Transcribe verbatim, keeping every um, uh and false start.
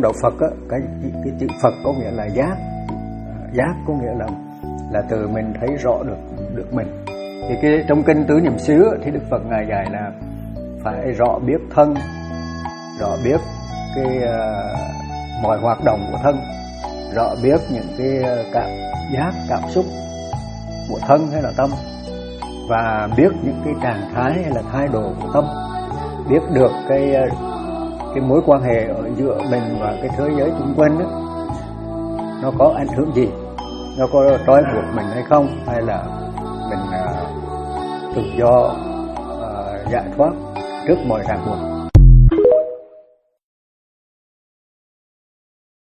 đạo Phật á, cái, cái chữ Phật có nghĩa là giác. Giác có nghĩa là là từ mình thấy rõ được được mình. Thì cái trong kinh Tứ Niệm xứ thì Đức Phật ngài dạy là phải rõ biết thân, rõ biết cái uh, mọi hoạt động của thân, rõ biết những cái cảm giác, cảm xúc của thân hay là tâm, và biết những cái trạng thái hay là thái độ của tâm, biết được cái cái mối quan hệ ở giữa mình và cái thế giới xung quanh đó, nó có ảnh hưởng gì, nó có trói buộc mình hay không, hay là mình uh, tự do uh, giải thoát trước mọi ràng buộc.